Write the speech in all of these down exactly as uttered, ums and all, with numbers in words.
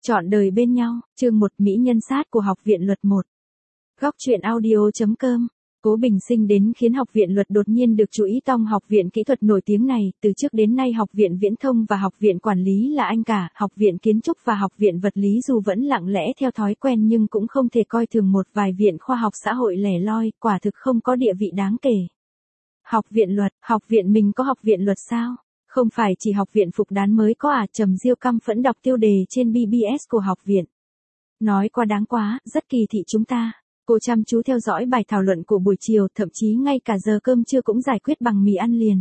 Trọn đời bên nhau, chương một Mỹ nhân sát của Học viện Luật một. Góc truyện audio.com. Cố Bình Sinh đến khiến Học viện Luật đột nhiên được chú ý. Tông Học viện Kỹ thuật nổi tiếng này, từ trước đến nay Học viện Viễn thông và Học viện Quản lý là anh cả, Học viện Kiến trúc và Học viện Vật lý dù vẫn lặng lẽ theo thói quen nhưng cũng không thể coi thường một vài viện khoa học xã hội lẻ loi, quả thực không có địa vị đáng kể. Học viện Luật, học viện mình có Học viện Luật sao? Không phải chỉ Học viện Phục Đán mới có à? Trầm Diêu căm phẫn đọc tiêu đề trên bê bê ét của học viện. Nói quá đáng quá, rất kỳ thị chúng ta. Cô chăm chú theo dõi bài thảo luận của buổi chiều, thậm chí ngay cả giờ cơm trưa cũng giải quyết bằng mì ăn liền.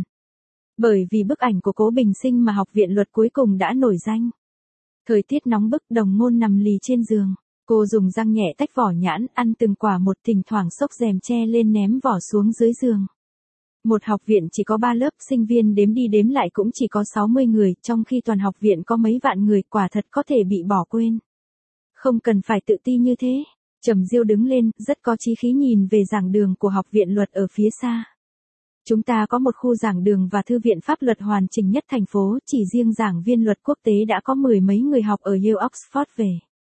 Bởi vì bức ảnh của Cố Bình Sinh mà Học viện Luật cuối cùng đã nổi danh. Thời tiết nóng bức, Đồng Ngôn nằm lì trên giường. Cô dùng răng nhẹ tách vỏ nhãn, ăn từng quả một, thỉnh thoảng xốc rèm che lên ném vỏ xuống dưới giường. Một học viện chỉ có ba lớp, sinh viên đếm đi đếm lại cũng chỉ có sáu mươi người, trong khi toàn học viện có mấy vạn người, quả thật có thể bị bỏ quên. Không cần phải tự ti như thế. Trầm Diêu đứng lên, rất có chí khí nhìn về giảng đường của Học viện Luật ở phía xa. Chúng ta có một khu giảng đường và thư viện pháp luật hoàn chỉnh nhất thành phố, chỉ riêng giảng viên luật quốc tế đã có mười mấy người học ở Yale Oxford về.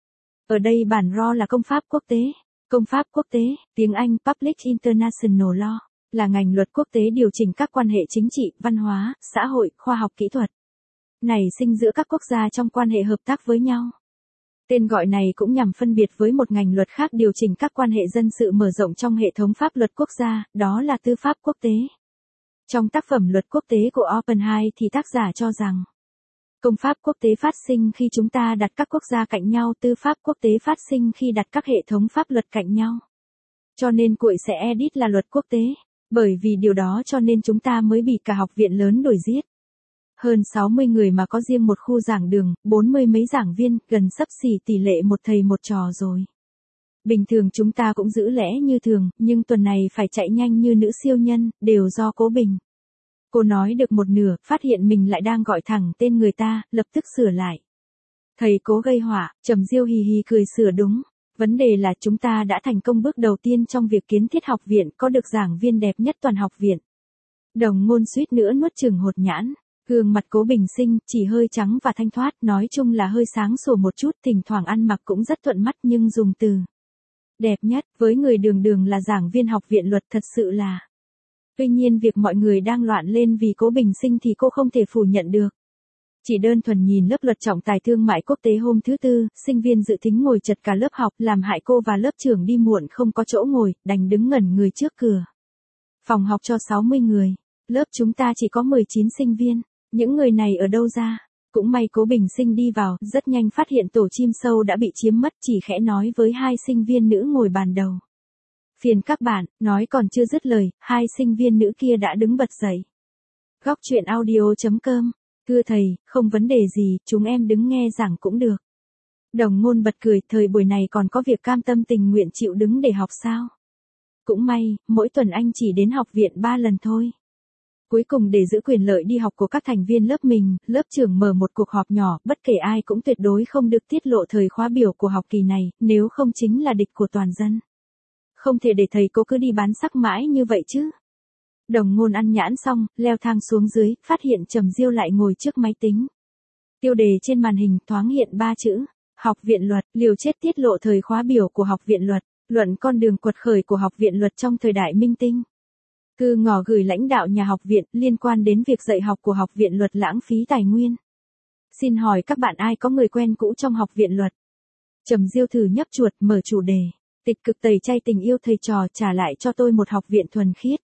Ở đây bản R là công pháp quốc tế, công pháp quốc tế, tiếng Anh Public International Law, là ngành luật quốc tế điều chỉnh các quan hệ chính trị, văn hóa, xã hội, khoa học kỹ thuật. Nảy sinh giữa các quốc gia trong quan hệ hợp tác với nhau. Tên gọi này cũng nhằm phân biệt với một ngành luật khác điều chỉnh các quan hệ dân sự mở rộng trong hệ thống pháp luật quốc gia, đó là tư pháp quốc tế. Trong tác phẩm Luật quốc tế của Oppenheim thì tác giả cho rằng, công pháp quốc tế phát sinh khi chúng ta đặt các quốc gia cạnh nhau, tư pháp quốc tế phát sinh khi đặt các hệ thống pháp luật cạnh nhau. Cho nên cuội sẽ edit là luật quốc tế, bởi vì điều đó cho nên chúng ta mới bị cả học viện lớn đuổi giết. Hơn sáu mươi người mà có riêng một khu giảng đường, bốn mươi mấy giảng viên, gần xấp xỉ tỷ lệ một thầy một trò rồi. Bình thường chúng ta cũng giữ lẽ như thường, nhưng tuần này phải chạy nhanh như nữ siêu nhân, đều do Cố Bình. Cô nói được một nửa, phát hiện mình lại đang gọi thẳng tên người ta, lập tức sửa lại. Thầy Cố gây họa, Trầm Diêu hì hì cười sửa đúng. Vấn đề là chúng ta đã thành công bước đầu tiên trong việc kiến thiết học viện, có được giảng viên đẹp nhất toàn học viện. Đồng Ngôn suýt nữa nuốt chửng hột nhãn. Gương mặt Cố Bình Sinh chỉ hơi trắng và thanh thoát, nói chung là hơi sáng sủa một chút, thỉnh thoảng ăn mặc cũng rất thuận mắt, nhưng dùng từ đẹp nhất với người đường đường là giảng viên Học viện Luật thật sự là. Tuy nhiên việc mọi người đang loạn lên vì Cố Bình Sinh thì cô không thể phủ nhận được. Chỉ đơn thuần nhìn lớp luật trọng tài thương mại quốc tế hôm thứ tư, sinh viên dự tính ngồi chật cả lớp học, làm hại cô và lớp trưởng đi muộn không có chỗ ngồi, đành đứng ngẩn người trước cửa. Phòng học cho sáu mươi người, lớp chúng ta chỉ có mười chín sinh viên. Những người này ở đâu ra? Cũng may Cố Bình Sinh đi vào, rất nhanh phát hiện tổ chim sâu đã bị chiếm mất, chỉ khẽ nói với hai sinh viên nữ ngồi bàn đầu. Phiền các bạn, nói còn chưa dứt lời, hai sinh viên nữ kia đã đứng bật dậy. Góc truyện audio.com. Thưa thầy, không vấn đề gì, chúng em đứng nghe giảng cũng được. Đồng Ngôn bật cười, thời buổi này còn có việc cam tâm tình nguyện chịu đứng để học sao? Cũng may, mỗi tuần anh chỉ đến học viện ba lần thôi. Cuối cùng để giữ quyền lợi đi học của các thành viên lớp mình, lớp trưởng mở một cuộc họp nhỏ, bất kể ai cũng tuyệt đối không được tiết lộ thời khóa biểu của học kỳ này, nếu không chính là địch của toàn dân. Không thể để thầy cô cứ đi bán sắc mãi như vậy chứ. Đồng Ngôn ăn nhãn xong, leo thang xuống dưới, phát hiện Trầm Diêu lại ngồi trước máy tính. Tiêu đề trên màn hình thoáng hiện ba chữ, Học viện Luật, liều chết tiết lộ thời khóa biểu của Học viện Luật, luận con đường quật khởi của Học viện Luật trong thời đại minh tinh. Thư ngỏ gửi lãnh đạo nhà học viện liên quan đến việc dạy học của Học viện Luật lãng phí tài nguyên. Xin hỏi các bạn ai có người quen cũ trong Học viện Luật? Trầm Diêu thử nhấp chuột, mở chủ đề. Tịch cực tẩy chay tình yêu thầy trò, trả lại cho tôi một học viện thuần khiết.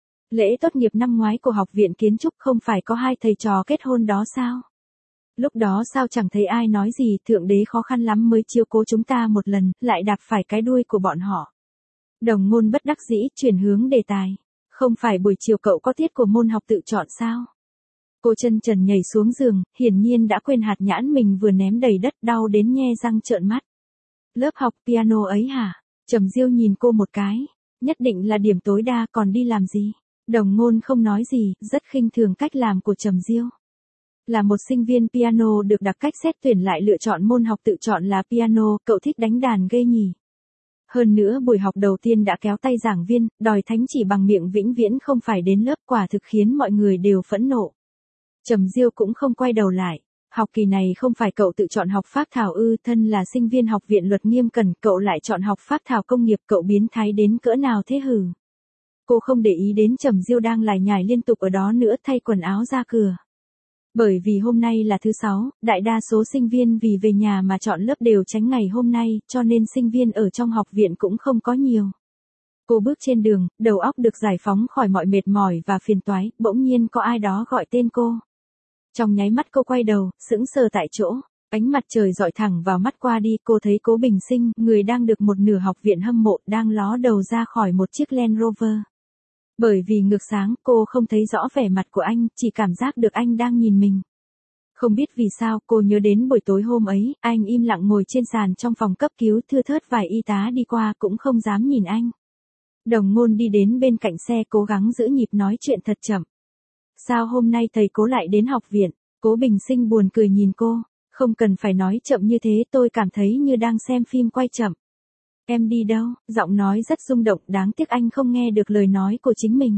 Lễ tốt nghiệp năm ngoái của Học viện Kiến trúc không phải có hai thầy trò kết hôn đó sao? Lúc đó sao chẳng thấy ai nói gì, Thượng Đế khó khăn lắm mới chiếu cố chúng ta một lần, lại đạp phải cái đuôi của bọn họ. Đồng Ngôn bất đắc dĩ chuyển hướng đề tài. Không phải buổi chiều cậu có tiết của môn học tự chọn sao? Cô chân trần nhảy xuống giường, hiển nhiên đã quên hạt nhãn mình vừa ném đầy đất, đau đến nhe răng trợn mắt. Lớp học piano ấy hả? Trầm Diêu nhìn cô một cái. Nhất định là điểm tối đa, còn đi làm gì? Đồng Ngôn không nói gì, rất khinh thường cách làm của Trầm Diêu. Là một sinh viên piano được đặc cách xét tuyển lại lựa chọn môn học tự chọn là piano, cậu thích đánh đàn ghê nhỉ? Hơn nữa buổi học đầu tiên đã kéo tay giảng viên, đòi thánh chỉ bằng miệng vĩnh viễn không phải đến lớp, quả thực khiến mọi người đều phẫn nộ. Trầm Diêu cũng không quay đầu lại. Học kỳ này không phải cậu tự chọn học phác thảo ư, thân là sinh viên học viện luật nghiêm cẩn, cậu lại chọn học phác thảo công nghiệp, cậu biến thái đến cỡ nào thế hử? Cô không để ý đến Trầm Diêu đang lải nhải liên tục ở đó nữa, thay quần áo ra cửa. Bởi vì hôm nay là thứ sáu, đại đa số sinh viên vì về nhà mà chọn lớp đều tránh ngày hôm nay, cho nên sinh viên ở trong học viện cũng không có nhiều. Cô bước trên đường, đầu óc được giải phóng khỏi mọi mệt mỏi và phiền toái, bỗng nhiên có ai đó gọi tên cô. Trong nháy mắt cô quay đầu, sững sờ tại chỗ, ánh mặt trời dọi thẳng vào mắt qua đi, cô thấy Cố Bình Sinh, người đang được một nửa học viện hâm mộ, đang ló đầu ra khỏi một chiếc Land Rover. Bởi vì ngược sáng, cô không thấy rõ vẻ mặt của anh, chỉ cảm giác được anh đang nhìn mình. Không biết vì sao, cô nhớ đến buổi tối hôm ấy, anh im lặng ngồi trên sàn trong phòng cấp cứu, thưa thớt vài y tá đi qua cũng không dám nhìn anh. Đồng Ngôn đi đến bên cạnh xe, cố gắng giữ nhịp nói chuyện thật chậm. Sao hôm nay thầy Cố lại đến học viện? Cố Bình Sinh buồn cười nhìn cô. Không cần phải nói chậm như thế, tôi cảm thấy như đang xem phim quay chậm. Em đi đâu? Giọng nói rất rung động, đáng tiếc anh không nghe được lời nói của chính mình.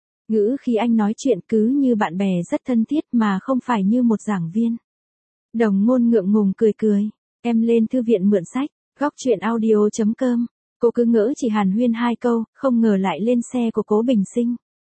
Ngữ khi anh nói chuyện cứ như bạn bè rất thân thiết mà không phải như một giảng viên. Đồng Ngôn ngượng ngùng cười cười. Em lên thư viện mượn sách, góc truyện audio chấm com. Cô cứ ngỡ chỉ hàn huyên hai câu, không ngờ lại lên xe của Cố Bình Sinh.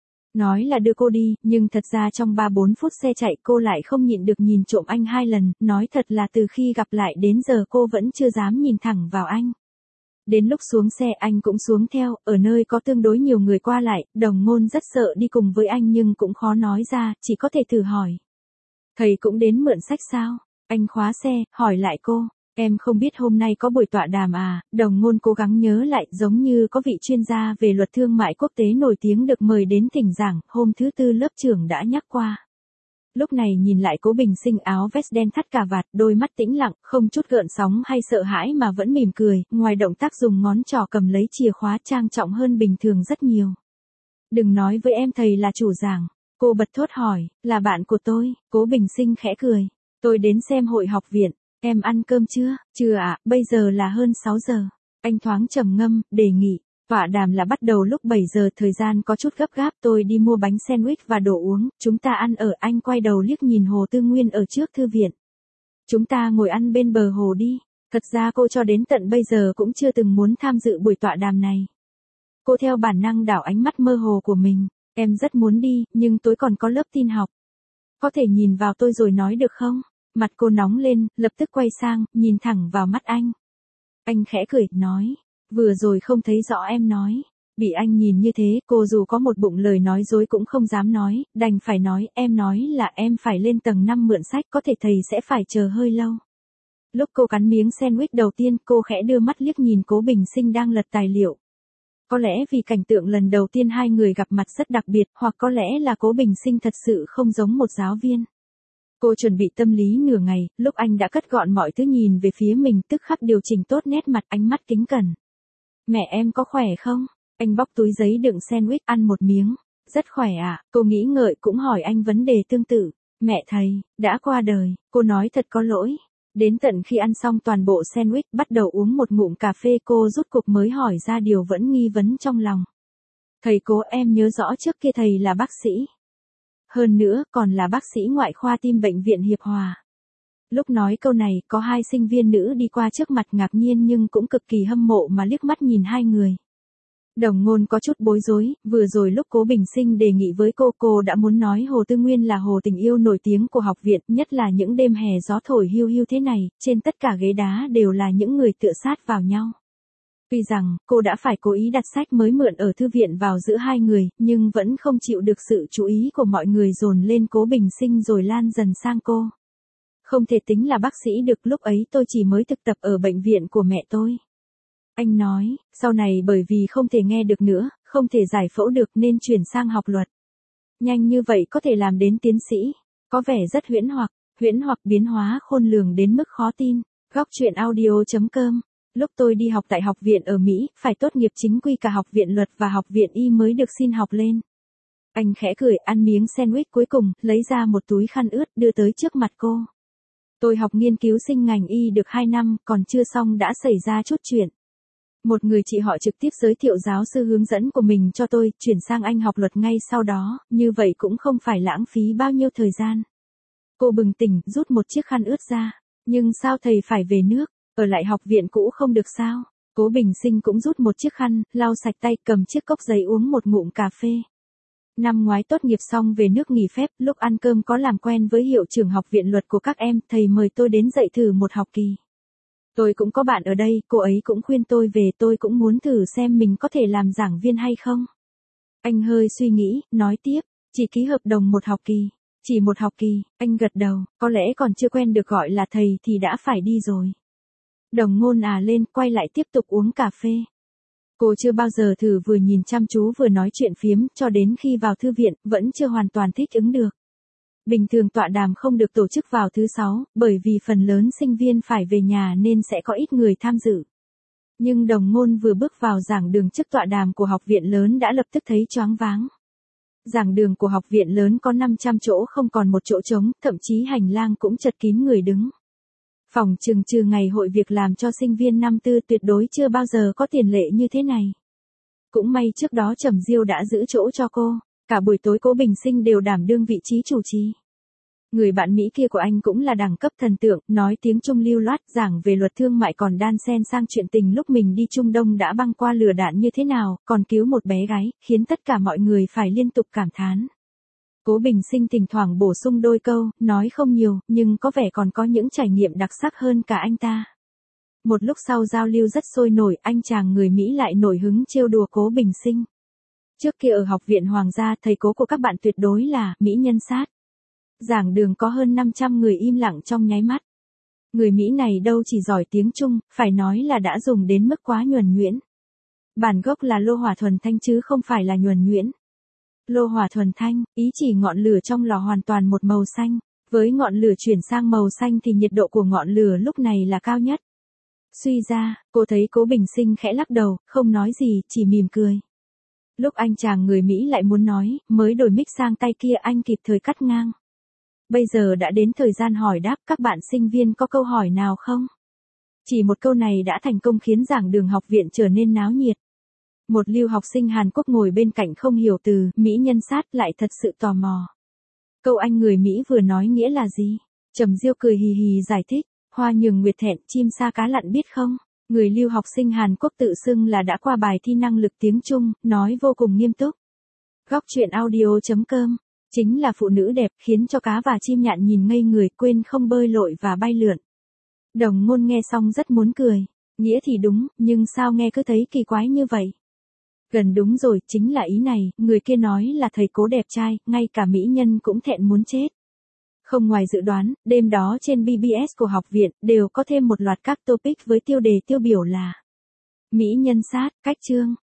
Nói là đưa cô đi, nhưng thật ra trong ba bốn phút xe chạy cô lại không nhịn được nhìn trộm anh hai lần, nói thật là từ khi gặp lại đến giờ cô vẫn chưa dám nhìn thẳng vào anh. Đến lúc xuống xe anh cũng xuống theo, ở nơi có tương đối nhiều người qua lại, Đồng Ngôn rất sợ đi cùng với anh nhưng cũng khó nói ra, chỉ có thể thử hỏi. Thầy cũng đến mượn sách sao? Anh khóa xe, hỏi lại cô. Em không biết hôm nay có buổi tọa đàm à? Đồng Ngôn cố gắng nhớ lại, giống như có vị chuyên gia về luật thương mại quốc tế nổi tiếng được mời đến thỉnh giảng, hôm thứ tư lớp trưởng đã nhắc qua. Lúc này nhìn lại Cố Bình Sinh, áo vest đen thắt cà vạt, đôi mắt tĩnh lặng, không chút gợn sóng hay sợ hãi mà vẫn mỉm cười, ngoài động tác dùng ngón trỏ cầm lấy chìa khóa trang trọng hơn bình thường rất nhiều. Đừng nói với em thầy là chủ giảng. Cô bật thốt hỏi, là bạn của tôi. Cố Bình Sinh khẽ cười. Tôi đến xem hội học viện. Em ăn cơm chưa? Chưa ạ, à, bây giờ là hơn sáu giờ. Anh thoáng trầm ngâm, đề nghị. Tọa đàm là bắt đầu lúc bảy giờ, thời gian có chút gấp gáp, tôi đi mua bánh sandwich và đồ uống, chúng ta ăn ở. Anh quay đầu liếc nhìn Hồ Tư Nguyên ở trước thư viện. Chúng ta ngồi ăn bên bờ hồ đi. Thật ra cô cho đến tận bây giờ cũng chưa từng muốn tham dự buổi tọa đàm này. Cô theo bản năng đảo ánh mắt mơ hồ của mình. Em rất muốn đi, nhưng tối còn có lớp tin học. Có thể nhìn vào tôi rồi nói được không? Mặt cô nóng lên, lập tức quay sang, nhìn thẳng vào mắt anh. Anh khẽ cười, nói. Vừa rồi không thấy rõ em nói. Bị anh nhìn như thế, cô dù có một bụng lời nói dối cũng không dám nói, đành phải nói, em nói là em phải lên tầng năm mượn sách, có thể thầy sẽ phải chờ hơi lâu. Lúc cô cắn miếng sandwich đầu tiên, cô khẽ đưa mắt liếc nhìn Cố Bình Sinh đang lật tài liệu. Có lẽ vì cảnh tượng lần đầu tiên hai người gặp mặt rất đặc biệt, hoặc có lẽ là Cố Bình Sinh thật sự không giống một giáo viên. Cô chuẩn bị tâm lý nửa ngày, lúc anh đã cất gọn mọi thứ nhìn về phía mình, tức khắc điều chỉnh tốt nét mặt, ánh mắt kính cẩn. Mẹ em có khỏe không? Anh bóc túi giấy đựng sandwich, ăn một miếng. Rất khỏe ạ. À? Cô nghĩ ngợi cũng hỏi anh vấn đề tương tự. Mẹ thầy, đã qua đời. Cô nói thật có lỗi. Đến tận khi ăn xong toàn bộ sandwich, bắt đầu uống một ngụm cà phê, cô rút cục mới hỏi ra điều vẫn nghi vấn trong lòng. Thầy Cố, em nhớ rõ trước kia thầy là bác sĩ. Hơn nữa, còn là bác sĩ ngoại khoa tim bệnh viện Hiệp Hòa. Lúc nói câu này, có hai sinh viên nữ đi qua trước mặt, ngạc nhiên nhưng cũng cực kỳ hâm mộ mà liếc mắt nhìn hai người. Đồng Ngôn có chút bối rối, vừa rồi lúc Cố Bình Sinh đề nghị với cô, cô đã muốn nói Hồ Tư Nguyên là hồ tình yêu nổi tiếng của học viện, nhất là những đêm hè gió thổi hiu hiu thế này, trên tất cả ghế đá đều là những người tựa sát vào nhau. Tuy rằng, cô đã phải cố ý đặt sách mới mượn ở thư viện vào giữa hai người, nhưng vẫn không chịu được sự chú ý của mọi người dồn lên Cố Bình Sinh rồi lan dần sang cô. Không thể tính là bác sĩ được, lúc ấy tôi chỉ mới thực tập ở bệnh viện của mẹ tôi. Anh nói, sau này bởi vì không thể nghe được nữa, không thể giải phẫu được nên chuyển sang học luật. Nhanh như vậy có thể làm đến tiến sĩ, có vẻ rất huyễn hoặc, huyễn hoặc biến hóa khôn lường đến mức khó tin. Góc truyện audio chấm com. Lúc tôi đi học tại học viện ở Mỹ, phải tốt nghiệp chính quy cả học viện luật và học viện y mới được xin học lên. Anh khẽ cười, ăn miếng sandwich cuối cùng, lấy ra một túi khăn ướt, đưa tới trước mặt cô. Tôi học nghiên cứu sinh ngành y được hai năm, còn chưa xong đã xảy ra chút chuyện. Một người chị họ trực tiếp giới thiệu giáo sư hướng dẫn của mình cho tôi, chuyển sang Anh học luật ngay sau đó, như vậy cũng không phải lãng phí bao nhiêu thời gian. Cô bừng tỉnh, rút một chiếc khăn ướt ra. Nhưng sao thầy phải về nước, ở lại học viện cũ không được sao? Cố Bình Sinh cũng rút một chiếc khăn, lau sạch tay, cầm chiếc cốc giấy uống một ngụm cà phê. Năm ngoái tốt nghiệp xong về nước nghỉ phép, lúc ăn cơm có làm quen với hiệu trưởng học viện luật của các em, thầy mời tôi đến dạy thử một học kỳ. Tôi cũng có bạn ở đây, cô ấy cũng khuyên tôi về, tôi cũng muốn thử xem mình có thể làm giảng viên hay không. Anh hơi suy nghĩ, nói tiếp, chỉ ký hợp đồng một học kỳ. Chỉ một học kỳ, anh gật đầu, có lẽ còn chưa quen được gọi là thầy thì đã phải đi rồi. Đồng Ngôn à lên, quay lại tiếp tục uống cà phê. Cô chưa bao giờ thử vừa nhìn chăm chú vừa nói chuyện phiếm, cho đến khi vào thư viện, vẫn chưa hoàn toàn thích ứng được. Bình thường tọa đàm không được tổ chức vào thứ sáu, bởi vì phần lớn sinh viên phải về nhà nên sẽ có ít người tham dự. Nhưng Đồng Ngôn vừa bước vào giảng đường trước tọa đàm của học viện lớn đã lập tức thấy choáng váng. Giảng đường của học viện lớn có năm trăm chỗ không còn một chỗ trống, thậm chí hành lang cũng chật kín người đứng. Phòng trừng trừ ngày hội việc làm cho sinh viên năm tư tuyệt đối chưa bao giờ có tiền lệ như thế này. Cũng may trước đó Trầm Diêu đã giữ chỗ cho cô, cả buổi tối Cố Bình Sinh đều đảm đương vị trí chủ trì. Người bạn Mỹ kia của anh cũng là đẳng cấp thần tượng, nói tiếng Trung lưu loát, giảng về luật thương mại còn đan xen sang chuyện tình lúc mình đi Trung Đông đã băng qua lửa đạn như thế nào, còn cứu một bé gái, khiến tất cả mọi người phải liên tục cảm thán. Cố Bình Sinh thỉnh thoảng bổ sung đôi câu, nói không nhiều, nhưng có vẻ còn có những trải nghiệm đặc sắc hơn cả anh ta. Một lúc sau giao lưu rất sôi nổi, anh chàng người Mỹ lại nổi hứng trêu đùa Cố Bình Sinh. Trước kia ở học viện Hoàng gia, thầy cố của các bạn tuyệt đối là Mỹ Nhân Sát. Giảng đường có hơn năm trăm người im lặng trong nháy mắt. Người Mỹ này đâu chỉ giỏi tiếng Trung, phải nói là đã dùng đến mức quá nhuần nhuyễn. Bản gốc là lô hỏa thuần thanh chứ không phải là nhuần nhuyễn. Lô hỏa thuần thanh, ý chỉ ngọn lửa trong lò hoàn toàn một màu xanh, với ngọn lửa chuyển sang màu xanh thì nhiệt độ của ngọn lửa lúc này là cao nhất. Suy ra, cô thấy Cố Bình Sinh khẽ lắc đầu, không nói gì, chỉ mỉm cười. Lúc anh chàng người Mỹ lại muốn nói, mới đổi mic sang tay kia anh kịp thời cắt ngang. Bây giờ đã đến thời gian hỏi đáp, các bạn sinh viên có câu hỏi nào không? Chỉ một câu này đã thành công khiến giảng đường học viện trở nên náo nhiệt. Một lưu học sinh Hàn Quốc ngồi bên cạnh không hiểu từ Mỹ Nhân Sát lại thật sự tò mò. Câu anh người Mỹ vừa nói nghĩa là gì? Trầm Diêu cười hì hì giải thích, hoa nhường nguyệt thẹn, chim sa cá lặn biết không? Người lưu học sinh Hàn Quốc tự xưng là đã qua bài thi năng lực tiếng Trung, nói vô cùng nghiêm túc. Góc truyện audio chấm com, chính là phụ nữ đẹp khiến cho cá và chim nhạn nhìn ngây người, quên không bơi lội và bay lượn. Đồng Ngôn nghe xong rất muốn cười, nghĩa thì đúng, nhưng sao nghe cứ thấy kỳ quái như vậy? Gần đúng rồi, chính là ý này, người kia nói là thầy Cố đẹp trai, ngay cả mỹ nhân cũng thẹn muốn chết. Không ngoài dự đoán, đêm đó trên bê bê ét của học viện, đều có thêm một loạt các topic với tiêu đề tiêu biểu là Mỹ Nhân Sát, cách chương,